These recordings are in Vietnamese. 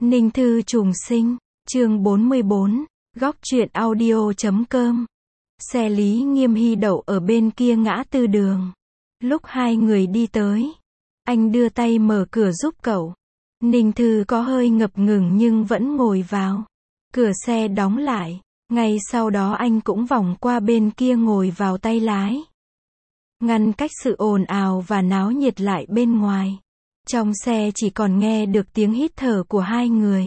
Ninh Thư trùng sinh, chương 44, góc truyện audio.com. Xe Lý Nghiêm Hy đậu ở bên kia ngã tư đường. Lúc hai người đi tới, anh đưa tay mở cửa giúp cậu. Ninh Thư có hơi ngập ngừng nhưng vẫn ngồi vào. Cửa xe đóng lại, ngay sau đó anh cũng vòng qua bên kia ngồi vào tay lái. Ngăn cách sự ồn ào và náo nhiệt lại bên ngoài. Trong xe chỉ còn nghe được tiếng hít thở của hai người.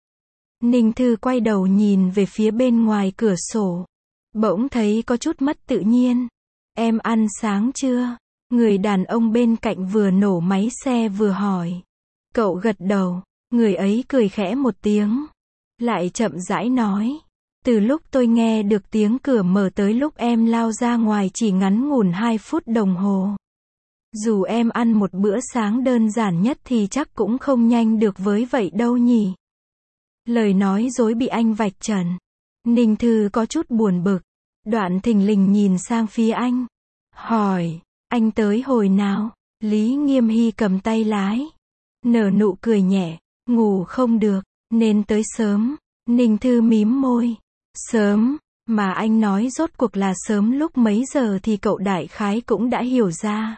Ninh Thư quay đầu nhìn về phía bên ngoài cửa sổ. Bỗng thấy có chút mất tự nhiên. Em ăn sáng chưa? Người đàn ông bên cạnh vừa nổ máy xe vừa hỏi. Cậu gật đầu. Người ấy cười khẽ một tiếng. Lại chậm rãi nói. Từ lúc tôi nghe được tiếng cửa mở tới lúc em lao ra ngoài chỉ ngắn ngủn 2 phút đồng hồ. Dù em ăn một bữa sáng đơn giản nhất thì chắc cũng không nhanh được với vậy đâu nhỉ. Lời nói dối bị anh vạch trần. Ninh Thư có chút buồn bực. Đoạn thình lình nhìn sang phía anh. Hỏi, anh tới hồi nào? Lý Nghiêm Hy cầm tay lái. Nở nụ cười nhẹ. Ngủ không được, nên tới sớm. Ninh Thư mím môi. Sớm, mà anh nói rốt cuộc là sớm lúc mấy giờ thì cậu đại khái cũng đã hiểu ra.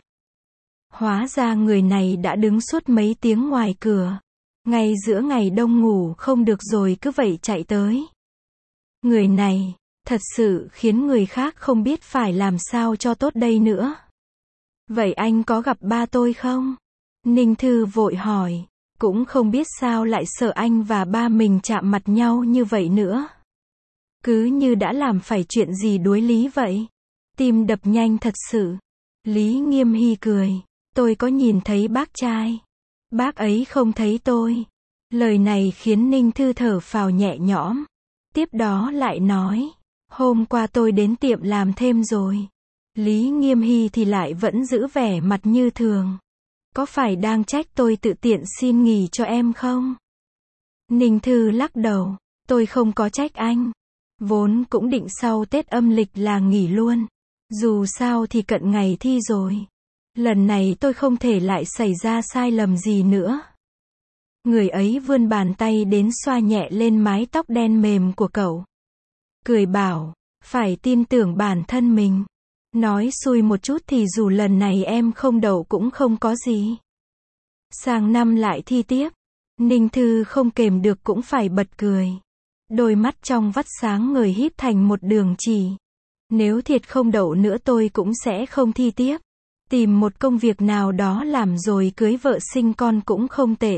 Hóa ra người này đã đứng suốt mấy tiếng ngoài cửa. Ngay giữa ngày đông ngủ không được rồi cứ vậy chạy tới. Người này, thật sự khiến người khác không biết phải làm sao cho tốt đây nữa. Vậy anh có gặp ba tôi không? Ninh Thư vội hỏi. Cũng không biết sao lại sợ anh và ba mình chạm mặt nhau như vậy nữa. Cứ như đã làm phải chuyện gì đuối lý vậy. Tim đập nhanh thật sự. Lý Nghiêm Hy cười. Tôi có nhìn thấy bác trai. Bác ấy không thấy tôi. Lời này khiến Ninh Thư thở phào nhẹ nhõm. Tiếp đó lại nói. Hôm qua tôi đến tiệm làm thêm rồi. Lý Nghiêm Hy thì lại vẫn giữ vẻ mặt như thường. Có phải đang trách tôi tự tiện xin nghỉ cho em không? Ninh Thư lắc đầu. Tôi không có trách anh. Vốn cũng định sau Tết âm lịch là nghỉ luôn. Dù sao thì cận ngày thi rồi. Lần này tôi không thể lại xảy ra sai lầm gì nữa. Người ấy vươn bàn tay đến xoa nhẹ lên mái tóc đen mềm của cậu. Cười bảo, phải tin tưởng bản thân mình. Nói xui một chút thì dù lần này em không đậu cũng không có gì. Sang năm lại thi tiếp. Ninh Thư không kềm được cũng phải bật cười. Đôi mắt trong vắt sáng ngời híp thành một đường chỉ. Nếu thiệt không đậu nữa tôi cũng sẽ không thi tiếp. Tìm một công việc nào đó làm rồi cưới vợ sinh con cũng không tệ.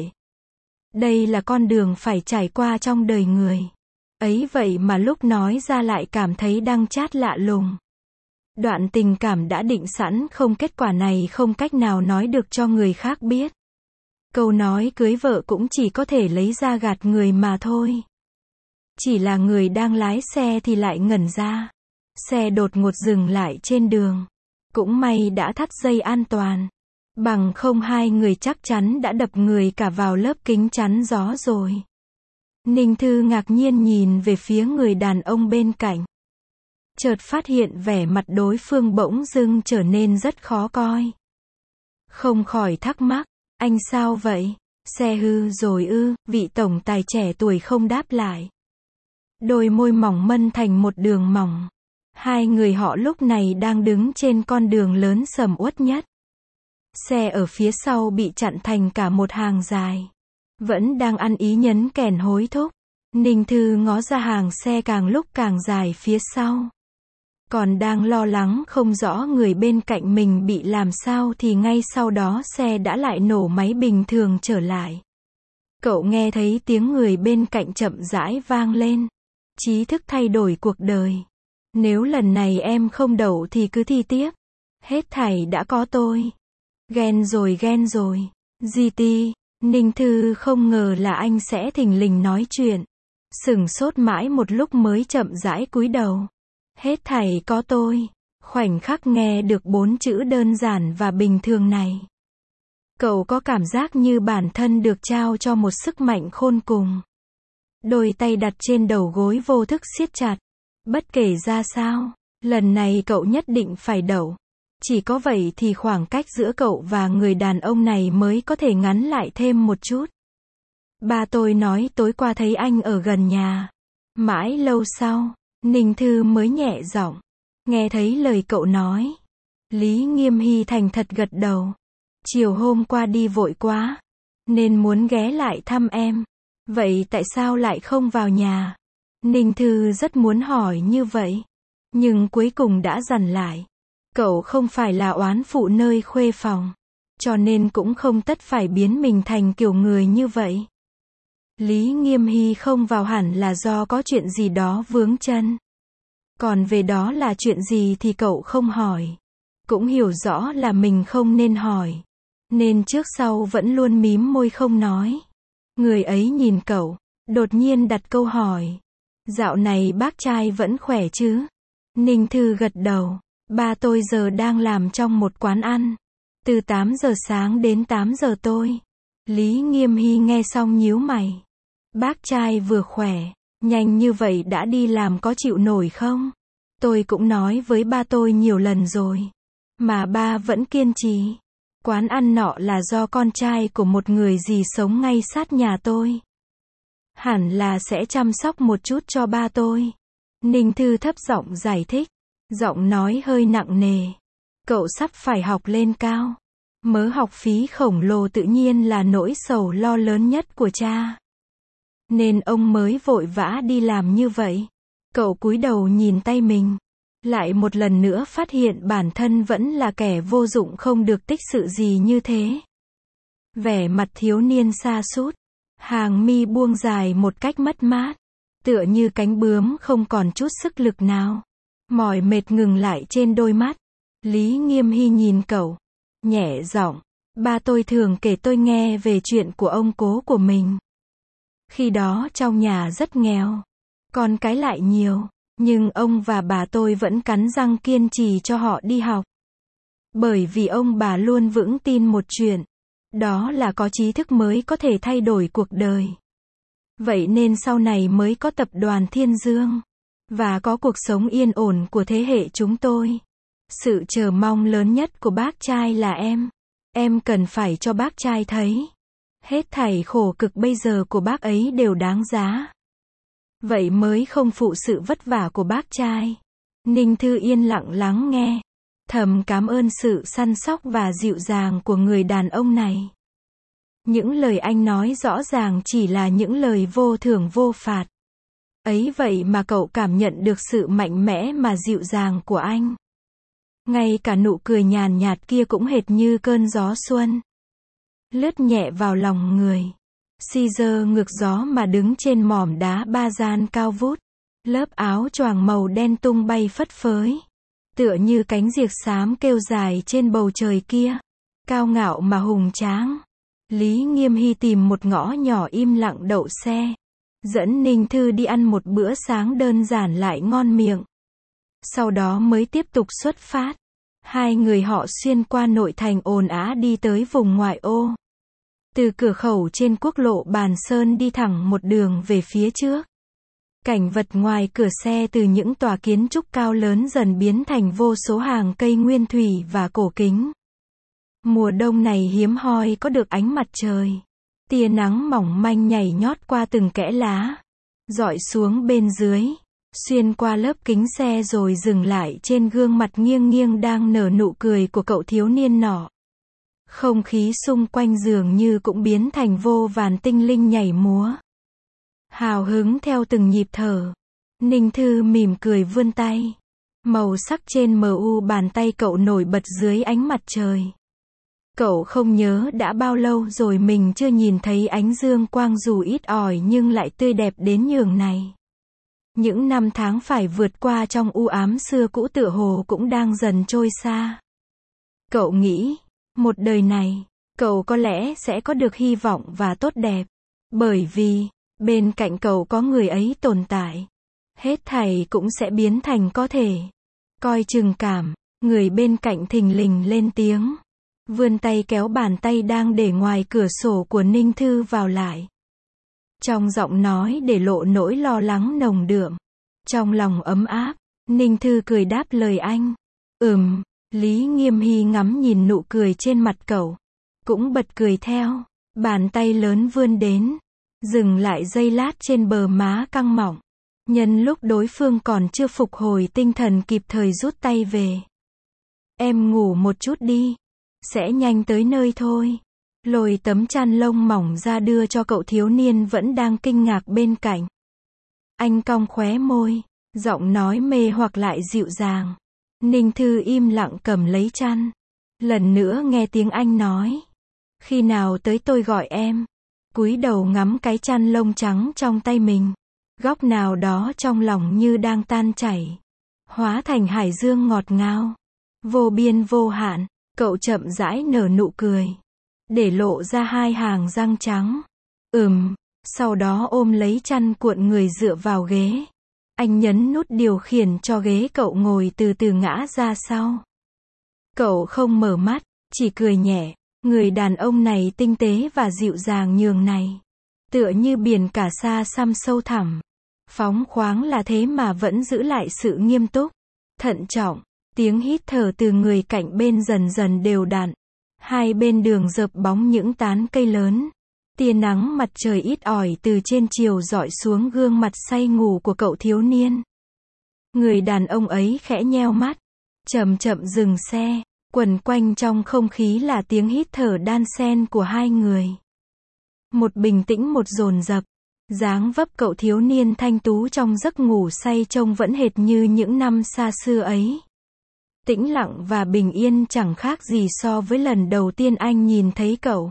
Đây là con đường phải trải qua trong đời người. Ấy vậy mà lúc nói ra lại cảm thấy đắng chát lạ lùng. Đoạn tình cảm đã định sẵn không kết quả này không cách nào nói được cho người khác biết. Câu nói cưới vợ cũng chỉ có thể lấy ra gạt người mà thôi. Chỉ là người đang lái xe thì lại ngẩn ra. Xe đột ngột dừng lại trên đường. Cũng may đã thắt dây an toàn. Bằng không hai người chắc chắn đã đập người cả vào lớp kính chắn gió rồi. Ninh Thư ngạc nhiên nhìn về phía người đàn ông bên cạnh. Chợt phát hiện vẻ mặt đối phương bỗng dưng trở nên rất khó coi. Không khỏi thắc mắc, anh sao vậy? Xe hư rồi ư? Vị tổng tài trẻ tuổi không đáp lại. Đôi môi mỏng mân thành một đường mỏng. Hai người họ lúc này đang đứng trên con đường lớn sầm uất nhất. Xe ở phía sau bị chặn thành cả một hàng dài. Vẫn đang ăn ý nhấn kèn hối thúc. Ninh Thư ngó ra hàng xe càng lúc càng dài phía sau. Còn đang lo lắng không rõ người bên cạnh mình bị làm sao thì ngay sau đó xe đã lại nổ máy bình thường trở lại. Cậu nghe thấy tiếng người bên cạnh chậm rãi vang lên. Trí thức thay đổi cuộc đời. Nếu lần này em không đậu thì cứ thi tiếp. Hết thảy đã có tôi. Ghen rồi ghen rồi. GT, Ninh Thư không ngờ là anh sẽ thình lình nói chuyện. Sửng sốt mãi một lúc mới chậm rãi cúi đầu. Hết thảy có tôi. Khoảnh khắc nghe được 4 chữ đơn giản và bình thường này. Cậu có cảm giác như bản thân được trao cho một sức mạnh khôn cùng. Đôi tay đặt trên đầu gối vô thức siết chặt. Bất kể ra sao, lần này cậu nhất định phải đậu. Chỉ có vậy thì khoảng cách giữa cậu và người đàn ông này mới có thể ngắn lại thêm một chút. Ba tôi nói tối qua thấy anh ở gần nhà. Mãi lâu sau, Ninh Thư mới nhẹ giọng. Nghe thấy lời cậu nói. Lý Nghiêm Hy thành thật gật đầu. Chiều hôm qua đi vội quá, nên muốn ghé lại thăm em. Vậy tại sao lại không vào nhà? Ninh Thư rất muốn hỏi như vậy, nhưng cuối cùng đã dằn lại. Cậu không phải là oán phụ nơi khuê phòng, cho nên cũng không tất phải biến mình thành kiểu người như vậy. Lý Nghiêm Hy không vào hẳn là do có chuyện gì đó vướng chân. Còn về đó là chuyện gì thì cậu không hỏi. Cũng hiểu rõ là mình không nên hỏi, nên trước sau vẫn luôn mím môi không nói. Người ấy nhìn cậu, đột nhiên đặt câu hỏi. Dạo này bác trai vẫn khỏe chứ? Ninh Thư gật đầu. Ba tôi giờ đang làm trong một quán ăn. Từ 8 giờ sáng đến 8 giờ tối. Lý Nghiêm Hy nghe xong nhíu mày. Bác trai vừa khỏe, nhanh như vậy đã đi làm có chịu nổi không? Tôi cũng nói với ba tôi nhiều lần rồi, mà ba vẫn kiên trì. Quán ăn nọ là do con trai của một người dì sống ngay sát nhà tôi. Hẳn là sẽ chăm sóc một chút cho ba tôi. Ninh Thư thấp giọng giải thích. Giọng nói hơi nặng nề. Cậu sắp phải học lên cao. Mớ học phí khổng lồ tự nhiên là nỗi sầu lo lớn nhất của cha. Nên ông mới vội vã đi làm như vậy. Cậu cúi đầu nhìn tay mình. Lại một lần nữa phát hiện bản thân vẫn là kẻ vô dụng không được tích sự gì như thế. Vẻ mặt thiếu niên sa sút, hàng mi buông dài một cách mất mát, tựa như cánh bướm không còn chút sức lực nào. Mỏi mệt ngừng lại trên đôi mắt. Lý Nghiêm Hy nhìn cậu, nhẹ giọng. Ba tôi thường kể tôi nghe về chuyện của ông cố của mình. Khi đó trong nhà rất nghèo, con cái lại nhiều, nhưng ông và bà tôi vẫn cắn răng kiên trì cho họ đi học. Bởi vì ông bà luôn vững tin một chuyện, đó là có trí thức mới có thể thay đổi cuộc đời. Vậy nên sau này mới có tập đoàn Thiên Dương, và có cuộc sống yên ổn của thế hệ chúng tôi. Sự chờ mong lớn nhất của bác trai là em cần phải cho bác trai thấy. Hết thảy khổ cực bây giờ của bác ấy đều đáng giá. Vậy mới không phụ sự vất vả của bác trai. Ninh Thư yên lặng lắng nghe, thầm cảm ơn sự săn sóc và dịu dàng của người đàn ông này. Những lời anh nói rõ ràng chỉ là những lời vô thưởng vô phạt. Ấy vậy mà cậu cảm nhận được sự mạnh mẽ mà dịu dàng của anh. Ngay cả nụ cười nhàn nhạt kia cũng hệt như cơn gió xuân, lướt nhẹ vào lòng người. Caesar ngược gió mà đứng trên mỏm đá ba gian cao vút. Lớp áo choàng màu đen tung bay phất phới, tựa như cánh diệc xám kêu dài trên bầu trời kia. Cao ngạo mà hùng tráng. Lý Nghiêm Hy tìm một ngõ nhỏ im lặng đậu xe, dẫn Ninh Thư đi ăn một bữa sáng đơn giản lại ngon miệng. Sau đó mới tiếp tục xuất phát. Hai người họ xuyên qua nội thành ồn ào đi tới vùng ngoại ô. Từ cửa khẩu trên quốc lộ Bàn Sơn đi thẳng một đường về phía trước. Cảnh vật ngoài cửa xe từ những tòa kiến trúc cao lớn dần biến thành vô số hàng cây nguyên thủy và cổ kính. Mùa đông này hiếm hoi có được ánh mặt trời. Tia nắng mỏng manh nhảy nhót qua từng kẽ lá, dọi xuống bên dưới, xuyên qua lớp kính xe rồi dừng lại trên gương mặt nghiêng nghiêng đang nở nụ cười của cậu thiếu niên nọ. Không khí xung quanh dường như cũng biến thành vô vàn tinh linh nhảy múa, hào hứng theo từng nhịp thở. Ninh Thư mỉm cười vươn tay. Màu sắc trên mu bàn tay cậu nổi bật dưới ánh mặt trời. Cậu không nhớ đã bao lâu rồi mình chưa nhìn thấy ánh dương quang dù ít ỏi nhưng lại tươi đẹp đến nhường này. Những năm tháng phải vượt qua trong u ám xưa cũ tựa hồ cũng đang dần trôi xa. Cậu nghĩ, một đời này, cậu có lẽ sẽ có được hy vọng và tốt đẹp. Bởi vì, bên cạnh cậu có người ấy tồn tại. Hết thảy cũng sẽ biến thành có thể. Coi chừng cảm, người bên cạnh thình lình lên tiếng. Vươn tay kéo bàn tay đang để ngoài cửa sổ của Ninh Thư vào lại. Trong giọng nói để lộ nỗi lo lắng nồng đượm. Trong lòng ấm áp, Ninh Thư cười đáp lời anh. Lý Nghiêm Hy ngắm nhìn nụ cười trên mặt cậu, cũng bật cười theo. Bàn tay lớn vươn đến, dừng lại giây lát trên bờ má căng mọng. Nhân lúc đối phương còn chưa phục hồi tinh thần kịp thời rút tay về. Em ngủ một chút đi. Sẽ nhanh tới nơi thôi. Lôi tấm chăn lông mỏng ra đưa cho cậu thiếu niên vẫn đang kinh ngạc bên cạnh. Anh cong khóe môi, giọng nói mê hoặc lại dịu dàng. Ninh Thư im lặng cầm lấy chăn. Lần nữa nghe tiếng anh nói. Khi nào tới tôi gọi em. Cúi đầu ngắm cái chăn lông trắng trong tay mình. Góc nào đó trong lòng như đang tan chảy. Hóa thành hải dương ngọt ngào. Vô biên vô hạn, cậu chậm rãi nở nụ cười. Để lộ ra hai hàng răng trắng. Sau đó ôm lấy chăn cuộn người dựa vào ghế. Anh nhấn nút điều khiển cho ghế cậu ngồi từ từ ngã ra sau. Cậu không mở mắt, chỉ cười nhẹ. Người đàn ông này tinh tế và dịu dàng nhường này. Tựa như biển cả xa xăm sâu thẳm. Phóng khoáng là thế mà vẫn giữ lại sự nghiêm túc. Thận trọng, tiếng hít thở từ người cạnh bên dần dần đều đặn. Hai bên đường dợp bóng những tán cây lớn. Tia nắng mặt trời ít ỏi từ trên chiều rọi xuống gương mặt say ngủ của cậu thiếu niên. Người đàn ông ấy khẽ nheo mắt. Chậm chậm dừng xe. Quẩn quanh trong không khí là tiếng hít thở đan xen của hai người. Một bình tĩnh một dồn dập. Dáng vấp cậu thiếu niên thanh tú trong giấc ngủ say trông vẫn hệt như những năm xa xưa ấy. Tĩnh lặng và bình yên chẳng khác gì so với lần đầu tiên anh nhìn thấy cậu.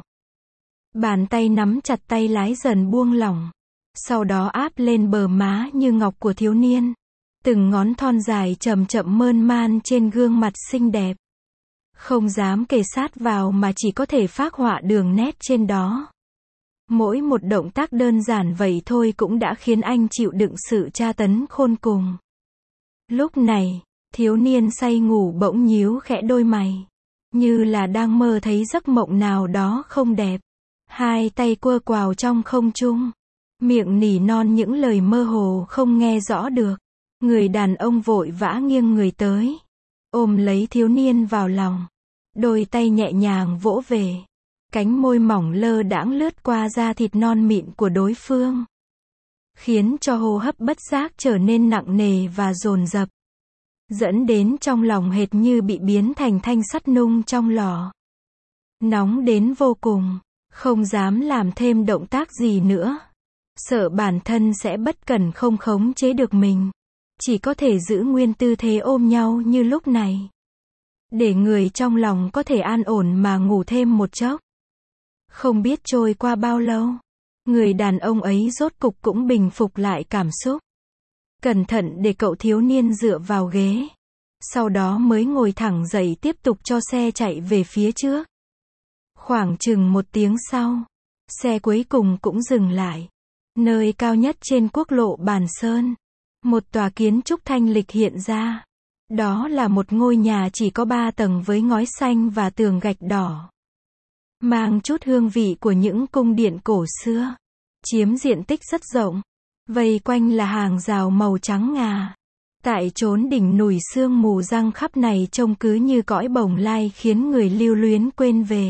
Bàn tay nắm chặt tay lái dần buông lỏng. Sau đó áp lên bờ má như ngọc của thiếu niên. Từng ngón thon dài chậm chậm mơn man trên gương mặt xinh đẹp. Không dám kề sát vào mà chỉ có thể phác họa đường nét trên đó. Mỗi một động tác đơn giản vậy thôi cũng đã khiến anh chịu đựng sự tra tấn khôn cùng. Lúc này, thiếu niên say ngủ bỗng nhíu khẽ đôi mày. Như là đang mơ thấy giấc mộng nào đó không đẹp. Hai tay quơ quào trong không trung. Miệng nỉ non những lời mơ hồ không nghe rõ được. Người đàn ông vội vã nghiêng người tới. Ôm lấy thiếu niên vào lòng. Đôi tay nhẹ nhàng vỗ về. Cánh môi mỏng lơ đãng lướt qua da thịt non mịn của đối phương. Khiến cho hô hấp bất giác trở nên nặng nề và dồn dập. Dẫn đến trong lòng hệt như bị biến thành thanh sắt nung trong lò. Nóng đến vô cùng. Không dám làm thêm động tác gì nữa. Sợ bản thân sẽ bất cẩn không khống chế được mình. Chỉ có thể giữ nguyên tư thế ôm nhau như lúc này. Để người trong lòng có thể an ổn mà ngủ thêm một chốc. Không biết trôi qua bao lâu. Người đàn ông ấy rốt cục cũng bình phục lại cảm xúc. Cẩn thận để cậu thiếu niên dựa vào ghế. Sau đó mới ngồi thẳng dậy tiếp tục cho xe chạy về phía trước. Khoảng chừng 1 tiếng sau. Xe cuối cùng cũng dừng lại. Nơi cao nhất trên quốc lộ Bàn Sơn. Một tòa kiến trúc thanh lịch hiện ra. Đó là một ngôi nhà chỉ có 3 tầng với ngói xanh và tường gạch đỏ. Mang chút hương vị của những cung điện cổ xưa. Chiếm diện tích rất rộng. Vây quanh là hàng rào màu trắng ngà. Tại chốn đỉnh núi sương mù giăng khắp này trông cứ như cõi bồng lai khiến người lưu luyến quên về.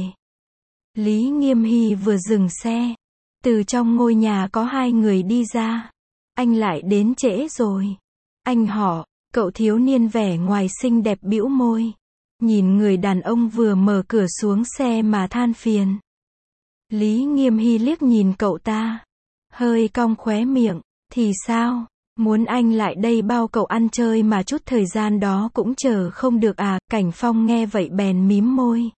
Lý Nghiêm Hy vừa dừng xe. Từ trong ngôi nhà có 2 người đi ra. Anh lại đến trễ rồi. Anh họ, cậu thiếu niên vẻ ngoài xinh đẹp bĩu môi. Nhìn người đàn ông vừa mở cửa xuống xe mà than phiền. Lý Nghiêm Hy liếc nhìn cậu ta. Hơi cong khóe miệng. Thì sao? Muốn anh lại đây bao cậu ăn chơi mà chút thời gian đó cũng chờ không được à? Cảnh Phong nghe vậy bèn mím môi.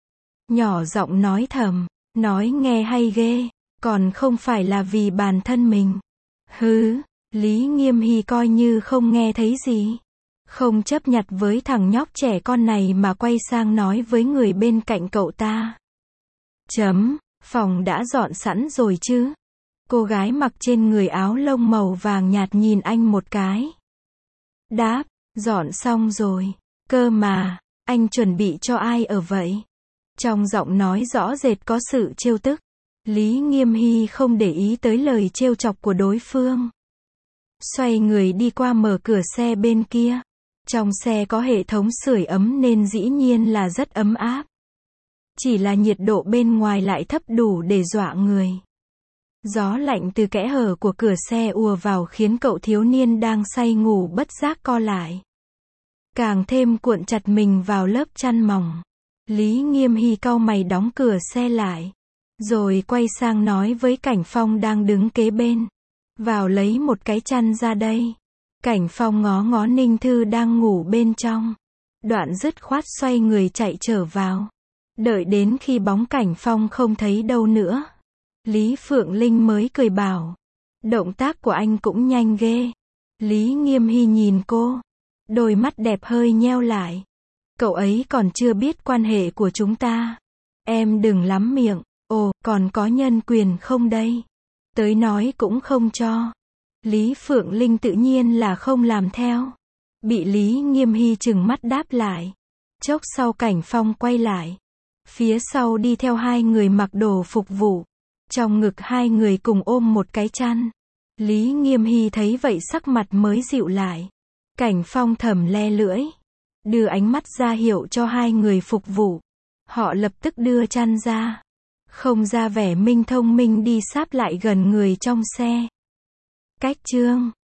Nhỏ giọng nói thầm. Nói nghe hay ghê. Còn không phải là vì bản thân mình. Hứ. Lý Nghiêm Hy coi như không nghe thấy gì. Không chấp nhặt với thằng nhóc trẻ con này mà quay sang nói với người bên cạnh cậu ta. Phòng đã dọn sẵn rồi chứ? Cô gái mặc trên người áo lông màu vàng nhạt nhìn anh một cái. Đáp, dọn xong rồi. Cơ mà, anh chuẩn bị cho ai ở vậy? Trong giọng nói rõ rệt có sự trêu tức. Lý Nghiêm Hy không để ý tới lời trêu chọc của đối phương. Xoay người đi qua mở cửa xe bên kia. Trong xe có hệ thống sưởi ấm nên dĩ nhiên là rất ấm áp. Chỉ là nhiệt độ bên ngoài lại thấp đủ để dọa người. Gió lạnh từ kẽ hở của cửa xe ùa vào khiến cậu thiếu niên đang say ngủ bất giác co lại. Càng thêm cuộn chặt mình vào lớp chăn mỏng. Lý Nghiêm Hy cau mày đóng cửa xe lại. Rồi quay sang nói với Cảnh Phong đang đứng kế bên. Vào lấy một cái chăn ra đây. Cảnh Phong ngó ngó Ninh Thư đang ngủ bên trong. Đoạn dứt khoát xoay người chạy trở vào. Đợi đến khi bóng Cảnh Phong không thấy đâu nữa, Lý Phượng Linh mới cười bảo. Động tác của anh cũng nhanh ghê. Lý Nghiêm Hy nhìn cô. Đôi mắt đẹp hơi nheo lại. Cậu ấy còn chưa biết quan hệ của chúng ta. Em đừng lắm miệng. Ồ, còn có nhân quyền không đây? Tới nói cũng không cho. Lý Phượng Linh tự nhiên là không làm theo. Bị Lý Nghiêm Hy trừng mắt đáp lại. Chốc sau Cảnh Phong quay lại. Phía sau đi theo hai người mặc đồ phục vụ. Trong ngực hai người cùng ôm một cái chăn. Lý Nghiêm Hy thấy vậy sắc mặt mới dịu lại. Cảnh Phong thầm le lưỡi. Đưa ánh mắt ra hiệu cho hai người phục vụ. Họ lập tức đưa chăn ra. Không ra vẻ minh thông minh đi sáp lại gần người trong xe. Cách chương